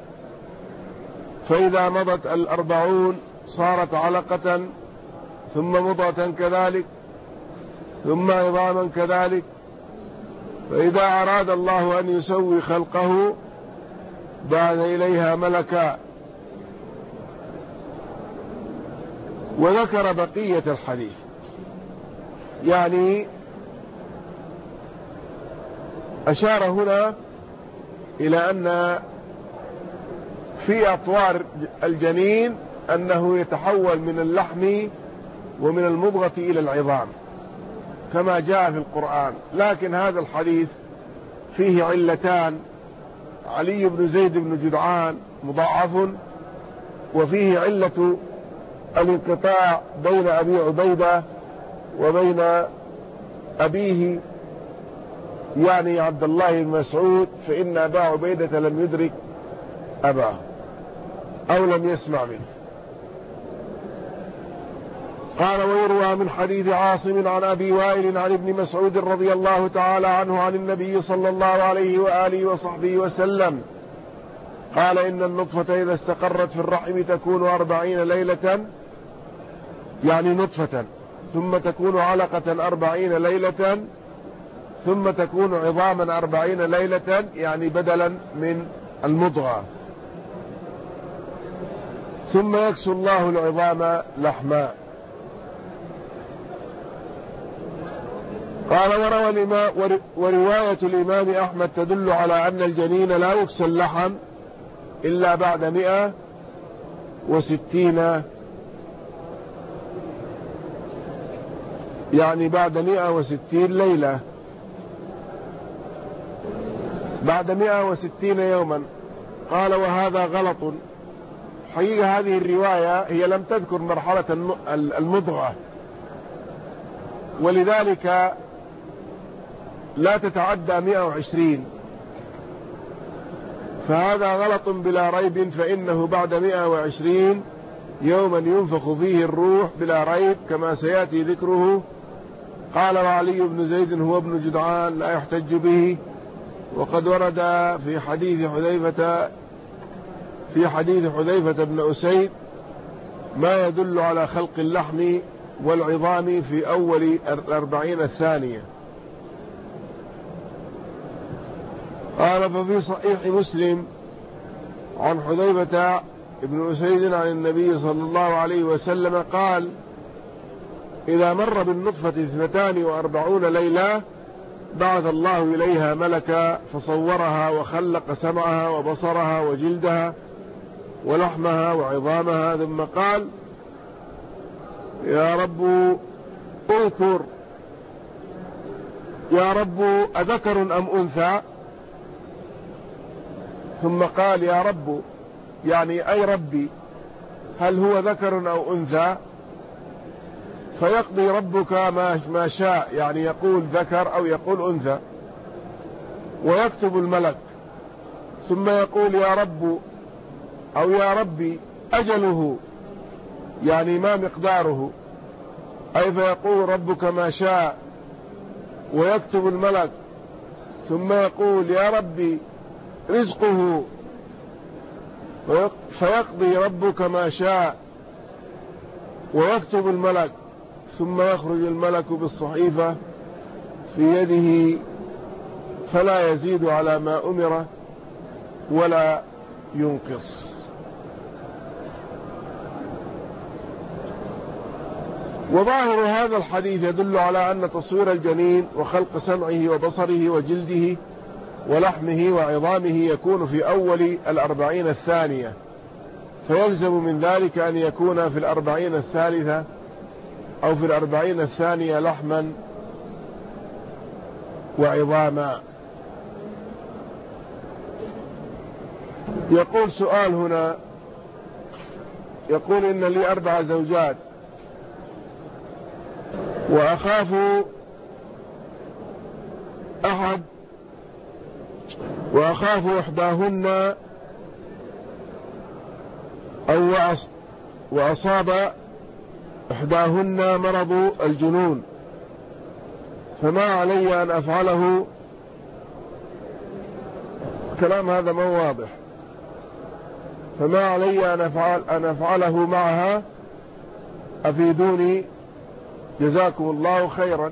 فإذا مضت 40 صارت علقة، ثم مضغة كذلك، ثم عظاما كذلك، فإذا أراد الله أن يسوي خلقه بعث إليها ملكا. وذكر بقية الحديث، يعني أشار هنا إلى أن في أطوار الجنين أنه يتحول من اللحم ومن المضغة إلى العظام كما جاء في القرآن، لكن هذا الحديث فيه علتان: علي بن زيد بن جدعان مضاعف، وفيه علة الانقطاع بين أبي عبيدة وبين أبيه يعني عبد الله بن مسعود، فإن أبا عبيدة لم يدرك أباه أو لم يسمع منه. قال: ويروى من حديث عاصم عن أبي وائل عن ابن مسعود رضي الله تعالى عنه عن النبي صلى الله عليه وآله وصحبه وسلم قال: إن النطفة إذا استقرت في الرحم تكون 40 ليلة، يعني نطفة، ثم تكون علقة 40 ليلة، ثم تكون عظاما 40 ليلة، يعني بدلا من المضغة، ثم يكسو الله العظام لحما. قال: ورواية الإمام أحمد تدل على أن الجنين لا يكسى اللحم إلا بعد 160، يعني بعد 160 ليلة، بعد 160 يوما. قال: وهذا غلط. حقيقة هذه الرواية هي لم تذكر مرحلة المضغة، ولذلك لا تتعدى 120، فهذا غلط بلا ريب، فإنه بعد 120 يوما ينفخ فيه الروح بلا ريب كما سيأتي ذكره. قال: وعلي بن زيد هو ابن جدعان لا يحتج به، وقد ورد في حديث حذيفة بن أسيد ما يدل على خلق اللحم والعظام في أول 40 الثانية. قال: ففي صحيح مسلم عن حذيفة بن أسيد عن النبي صلى الله عليه وسلم قال: إذا مر بالنطفة 42 ليلة بعث الله إليها ملكا فصورها وخلق سمعها وبصرها وجلدها ولحمها وعظامها، ثم قال: يا رب اذكر، يا رب أذكر أم أنثى؟ ثم قال: يا رب، يعني أي ربي، هل هو ذكر أو أنثى؟ فيقضي ربك ما شاء، يعني يقول ذكر أو يقول أنثى، ويكتب الملك، ثم يقول: يا رب أو يا ربي أجله، يعني ما مقداره، أي فيقول ربك ما شاء ويكتب الملك، ثم يقول: يا ربي رزقه، فيقضي ربك ما شاء ويكتب الملك، ثم يخرج الملك بالصحيفة في يده فلا يزيد على ما أمر ولا ينقص. وظاهر هذا الحديث يدل على أن تصوير الجنين وخلق سمعه وبصره وجلده ولحمه وعظامه يكون في أول 40 الثانية، فيلزم من ذلك أن يكون في 40 الثالثة أو في 40 الثانية لحما وعظاما. يقول سؤال هنا، يقول: إن لي 4 زوجات وأخاف إحداهن وأصاب إحداهن مرض الجنون، فما علي أن أفعله؟ كلام هذا ما واضح. فما علي أن أفعله معها؟ أفيدوني جزاكم الله خيرا.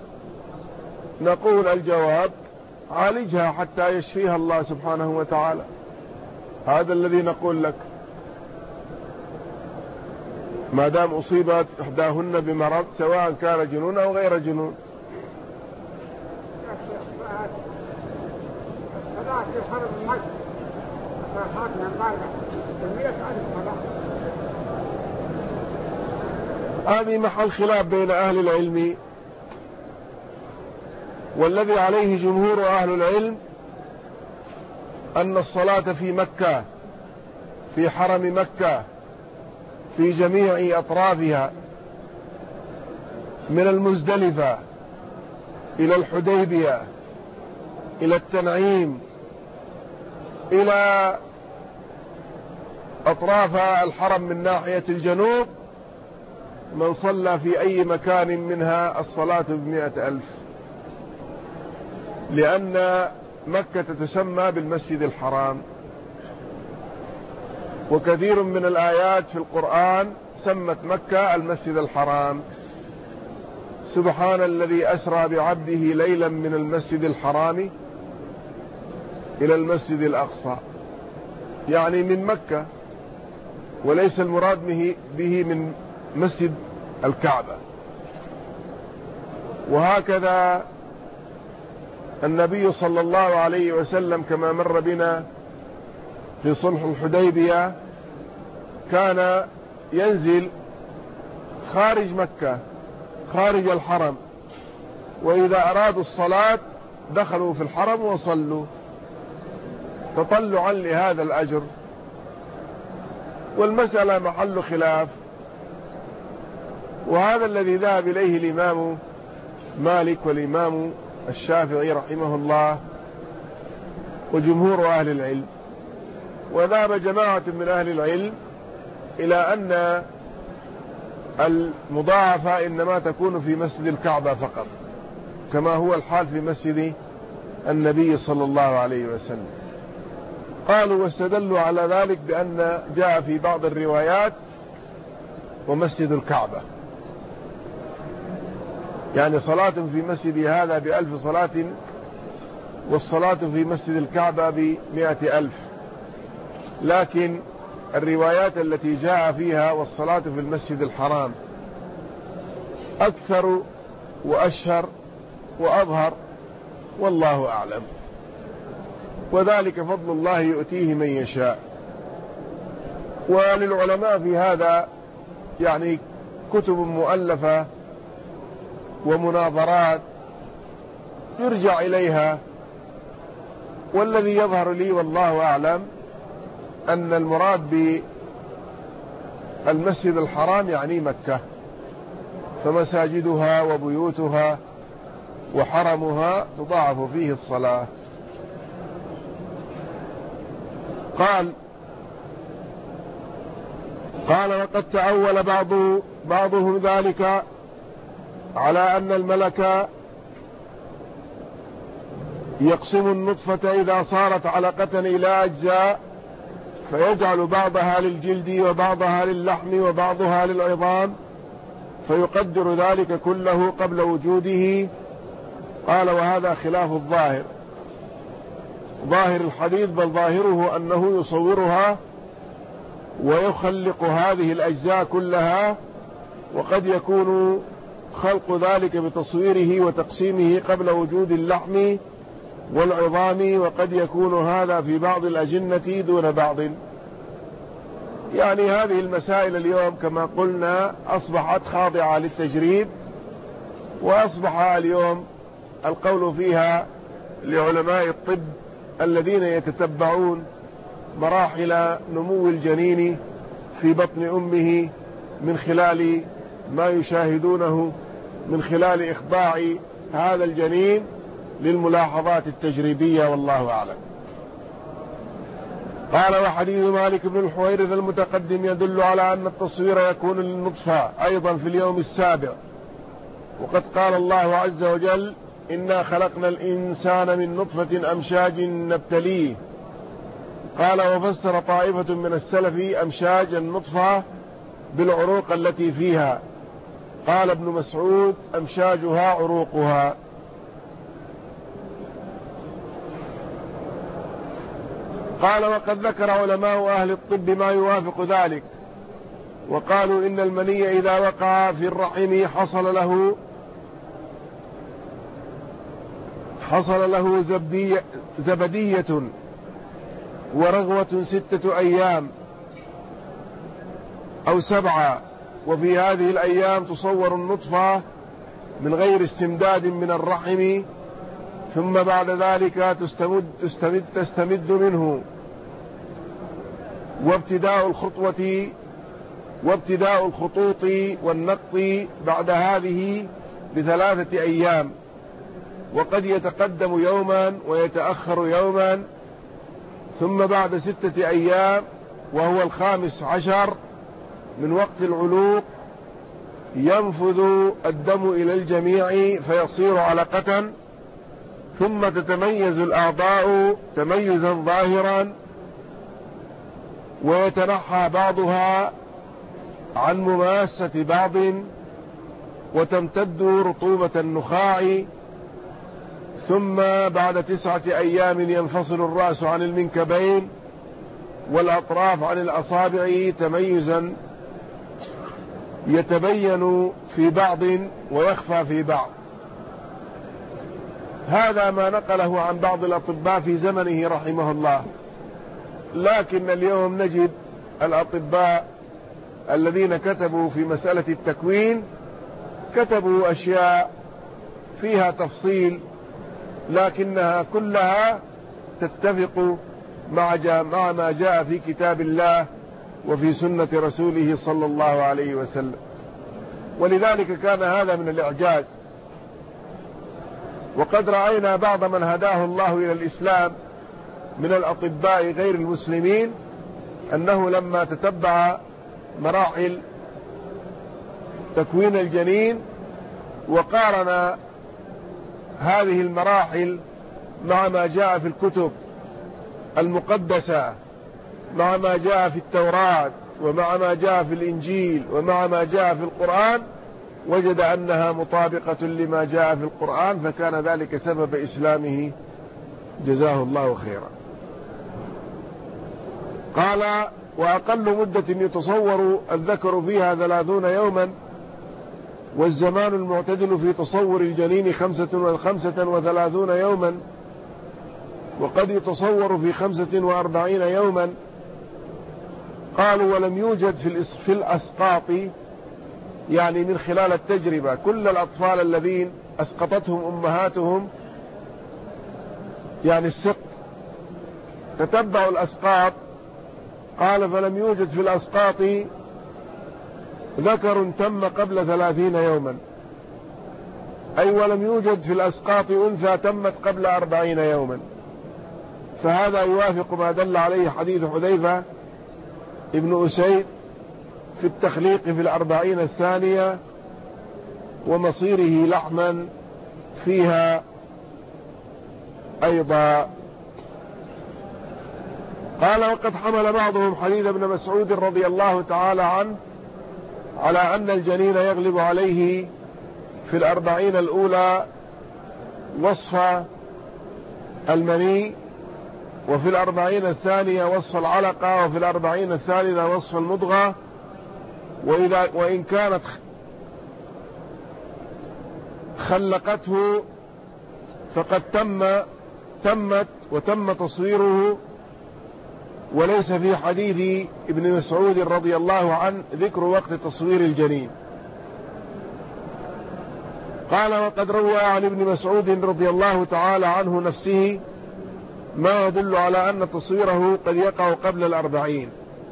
نقول: الجواب: عالجها حتى يشفيها الله سبحانه وتعالى، هذا الذي نقول لك. ما دام أصيبت إحداهن بمرض سواء كان جنون أو غير جنون. هذه محل خلاف بين أهل العلم، والذي عليه جمهور أهل العلم أن الصلاة في مكة في حرم مكة في جميع أطرافها من المزدلفة إلى الحديبية إلى التنعيم إلى أطراف الحرم من ناحية الجنوب، من صلى في أي مكان منها الصلاة ب100,000، لأن مكة تسمى بالمسجد الحرام. وكثير من الآيات في القرآن سمت مكة المسجد الحرام. سبحان الذي أسرى بعبده ليلا من المسجد الحرام إلى المسجد الأقصى، يعني من مكة، وليس المراد به من مسجد الكعبة. وهكذا النبي صلى الله عليه وسلم كما مر بنا في صلح الحديبية كان ينزل خارج مكة خارج الحرم، وإذا أرادوا الصلاة دخلوا في الحرم وصلوا تطلعا لهذا الأجر. والمسألة محل خلاف، وهذا الذي ذهب إليه الإمام مالك والإمام الشافعي رحمه الله وجمهور أهل العلم. وذهب جماعة من أهل العلم إلى أن المضاعفة إنما تكون في مسجد الكعبة فقط، كما هو الحال في مسجد النبي صلى الله عليه وسلم. قالوا واستدلوا على ذلك بأن جاء في بعض الروايات ومسجد الكعبة، يعني صلاة في مسجد هذا ب1000 صلاة، والصلاة في مسجد الكعبة ب100,000. لكن الروايات التي جاء فيها والصلاة في المسجد الحرام أكثر وأشهر وأظهر، والله أعلم، وذلك فضل الله يؤتيه من يشاء. وللعلماء في هذا يعني كتب مؤلفة ومناظرات يرجع إليها، والذي يظهر لي والله أعلم أن المراد بالمسجد الحرام يعني مكة، فمساجدها وبيوتها وحرمها تضاعف فيه الصلاة. قال وقد تأول بعضهم ذلك على أن الملك يقسم النطفة إذا صارت علقة إلى أجزاء، فيجعل بعضها للجلد وبعضها للحم وبعضها للعظام، فيقدر ذلك كله قبل وجوده. قال وهذا خلاف الظاهر، ظاهر الحديث، بل ظاهره أنه يصورها ويخلق هذه الأجزاء كلها، وقد يكون خلق ذلك بتصويره وتقسيمه قبل وجود اللحم والعظام، وقد يكون هذا في بعض الأجنة دون بعض. يعني هذه المسائل اليوم كما قلنا أصبحت خاضعة للتجريب، وأصبح اليوم القول فيها لعلماء الطب الذين يتتبعون مراحل نمو الجنين في بطن أمه من خلال ما يشاهدونه من خلال إخضاع هذا الجنين للملاحظات التجريبية، والله أعلم. قال وحديث مالك بن الحويرث المتقدم يدل على أن التصوير يكون للنطفة أيضا في اليوم السابع، وقد قال الله عز وجل إنا خلقنا الإنسان من نطفة أمشاج نبتليه. قال وفسر طائفة من السلف أمشاج النطفة بالعروق التي فيها. قال ابن مسعود أمشاجها عروقها. قال وقد ذكر علماء أهل الطب ما يوافق ذلك، وقالوا إن المني إذا وقع في الرحم حصل له زبدية ورغوة 6 أيام أو 7، وفي هذه الأيام تصور النطفة من غير استمداد من الرحم، ثم بعد ذلك تستمد منه. وابتداء الخطوة وابتداء الخطوط والنقط بعد هذه ب3 أيام، وقد يتقدم يوما ويتأخر يوما، ثم بعد 6 أيام وهو 15 من وقت العلوق ينفذ الدم إلى الجميع فيصير علقة، ثم تتميز الأعضاء تميزا ظاهرا، ويتنحى بعضها عن مماسة بعض، وتمتد رطوبة النخاع، ثم بعد 9 أيام ينفصل الرأس عن المنكبين والأطراف عن الأصابع تميزا يتبين في بعض ويخفى في بعض. هذا ما نقله عن بعض الأطباء في زمنه رحمه الله. لكن اليوم نجد الأطباء الذين كتبوا في مسألة التكوين كتبوا أشياء فيها تفصيل، لكنها كلها تتفق مع ما جاء في كتاب الله وفي سنة رسوله صلى الله عليه وسلم. ولذلك كان هذا من الإعجاز. وقد رأينا بعض من هداه الله إلى الإسلام من الأطباء غير المسلمين أنه لما تتبع مراحل تكوين الجنين وقارن هذه المراحل مع ما جاء في الكتب المقدسة، مع ما جاء في التوراة ومع ما جاء في الإنجيل ومع ما جاء في القرآن، وجد أنها مطابقة لما جاء في القرآن، فكان ذلك سبب إسلامه جزاه الله خيرا. قال: وأقل مدة يتصور الذكر فيها 30 يوما، والزمان المعتدل في تصور الجنين 35 يوما، وقد يتصور في 45 يوما. قالوا: ولم يوجد في الأسقاط، يعني من خلال التجربة، كل الأطفال الذين أسقطتهم أمهاتهم، يعني السقط، تتبعوا الأسقاط. قال: فلم يوجد في الأسقاط ذكر تم قبل 30 يوما، أي ولم يوجد في الأسقاط أنثى تمت قبل 40 يوما. فهذا يوافق ما دل عليه حديث حذيفة ابن أسيد في التخليق في 40 الثانية ومصيره لحما فيها أيضا. قال: وقد حمل بعضهم حديث ابن مسعود رضي الله تعالى عنه على أن الجنين يغلب عليه في 40 الأولى وصف المني، وفي 40 الثانية وصف العلقة، وفي 40 الثالثة وصف المضغة. وإن كانت خلقته فقد تمت وتم تصويره، وليس في حديث ابن مسعود رضي الله عنه ذكر وقت تصوير الجنين. قال: وقد روى عن ابن مسعود رضي الله تعالى عنه نفسه ما يدل على أن تصويره قد يقع قبل 40.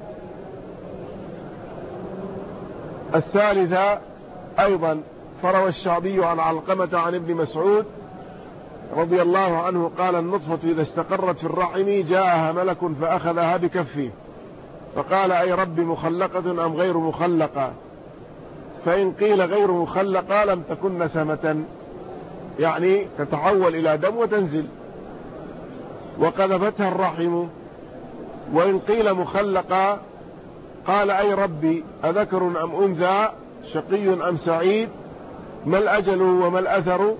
الثالثة أيضا فروى الشعبي عن علقمة عن ابن مسعود رضي الله عنه قال: النطفة إذا استقرت في الرحم جاءها ملك فأخذها بكفه فقال: أي رب، مخلقة أم غير مخلقة؟ فإن قيل غير مخلقة لم تكن نسمة، يعني تتحول إلى دم وتنزل، وقذفتها الرحم. وإن قيل مخلقة قال: أي ربي، أذكر أم أنثى؟ شقي أم سعيد؟ ما الأجل وما الأثر؟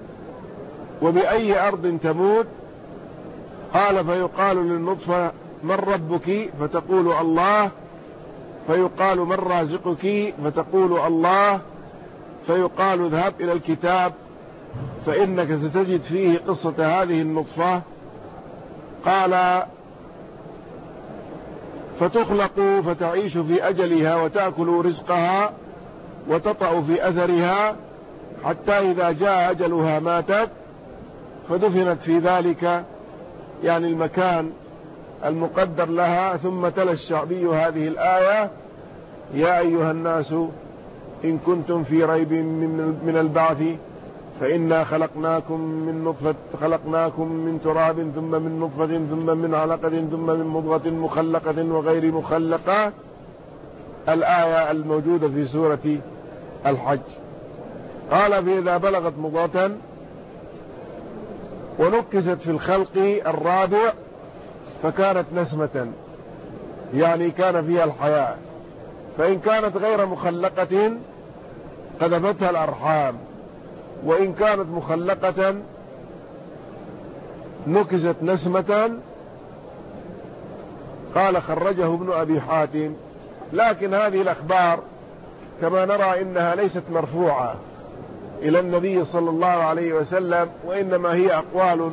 وبأي أرض تموت؟ قال: فيقال للنطفة: من ربك؟ فتقول: الله. فيقال: من رازقك؟ فتقول: الله. فيقال: اذهب إلى الكتاب فإنك ستجد فيه قصة هذه النطفة. قال: فتخلق فتعيش في أجلها وتأكل رزقها وتطأ في أثرها حتى إذا جاء أجلها ماتت فدفنت في ذلك، يعني المكان المقدر لها. ثم تلا الشعبي هذه الآية: يا أيها الناس إن كنتم في ريب من البعث فإنا خلقناكم من تراب ثم من نطفة ثم من علقة ثم من مضغة مخلقة وغير مخلقة، الآية الموجودة في سورة الحج. قال فإذا بلغت مضغة ونكست في الخلق الرابع فكانت نسمة، يعني كان فيها الحياة. فإن كانت غير مخلقة قذفتها الأرحام، وإن كانت مخلقة نكست نسمة. قال خرجه ابن أبي حاتم، لكن هذه الأخبار كما نرى إنها ليست مرفوعة إلى النبي صلى الله عليه وسلم، وإنما هي أقوال،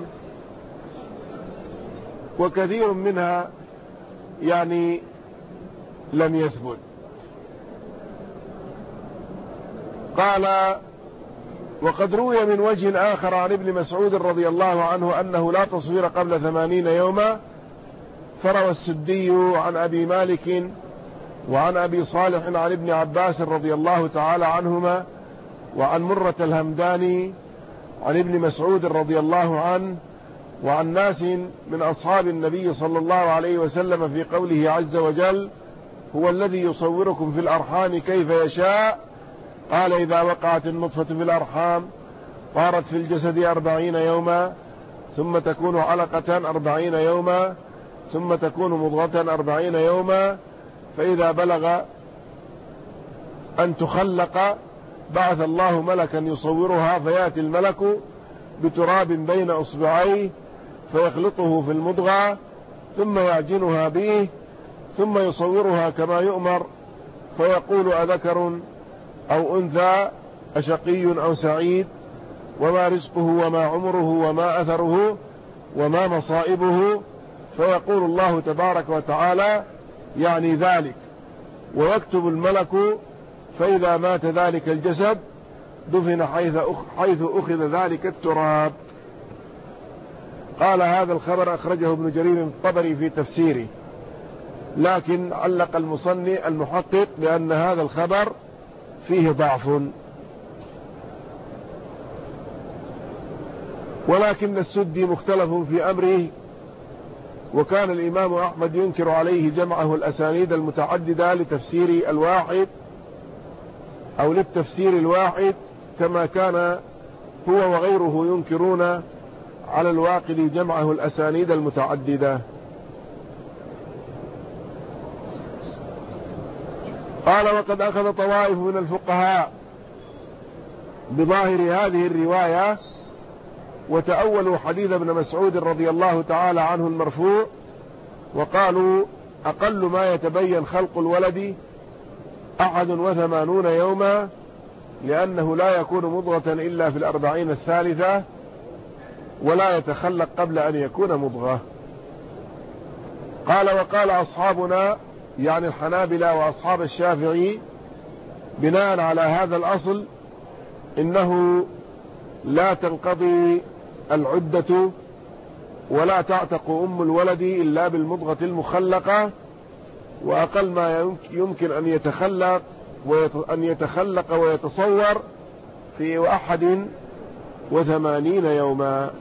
وكثير منها يعني لم يثبت. قال وقد روي من وجه آخر عن ابن مسعود رضي الله عنه أنه لا تصوير قبل 80 يوما. فروى السدي عن أبي مالك وعن أبي صالح عن ابن عباس رضي الله تعالى عنهما وعن مرة الهمداني عن ابن مسعود رضي الله عنه وعن ناس من أصحاب النبي صلى الله عليه وسلم في قوله عز وجل: هو الذي يصوركم في الأرحام كيف يشاء. قال: إذا وقعت النطفة في الأرحام طارت في الجسد 40 يوما، ثم تكون علقة 40 يوما، ثم تكون مضغة 40 يوما، فإذا بلغ أن تخلق بعث الله ملكا يصورها، فيأتي الملك بتراب بين أصبعيه فيخلطه في المضغة ثم يعجنها به، ثم يصورها كما يؤمر، فيقول: أذكر أو أنثى، أشقي أو سعيد، وما رزقه وما عمره وما أثره وما مصائبه، فيقول الله تبارك وتعالى يعني ذلك، ويكتب الملك. فإذا مات ذلك الجسد دفن حيث أخذ ذلك التراب. قال: هذا الخبر أخرجه ابن جرير الطبري في تفسيره، لكن علق المحقق بأن هذا الخبر فيه ضعف، ولكن السدي مختلف في أمره. وكان الإمام أحمد ينكر عليه جمعه الأسانيد المتعددة لتفسير الواحد أو للتفسير الواحد، كما كان هو وغيره ينكرون على الواقدي جمعه الأسانيد المتعددة. قال: وقد أخذ طوائف من الفقهاء بظاهر هذه الرواية وتأولوا حديث ابن مسعود رضي الله تعالى عنه المرفوع، وقالوا: أقل ما يتبين خلق الولد 81 يوما، لأنه لا يكون مضغة إلا في 40 الثالثة، ولا يتخلق قبل أن يكون مضغة. قال: وقال أصحابنا، يعني الحنابلة وأصحاب الشافعي، بناء على هذا الأصل إنه لا تنقضي العدة ولا تعتق أم الولد إلا بالمضغة المخلقة، وأقل ما يمكن أن يتخلق ويتصور في 81 يوما.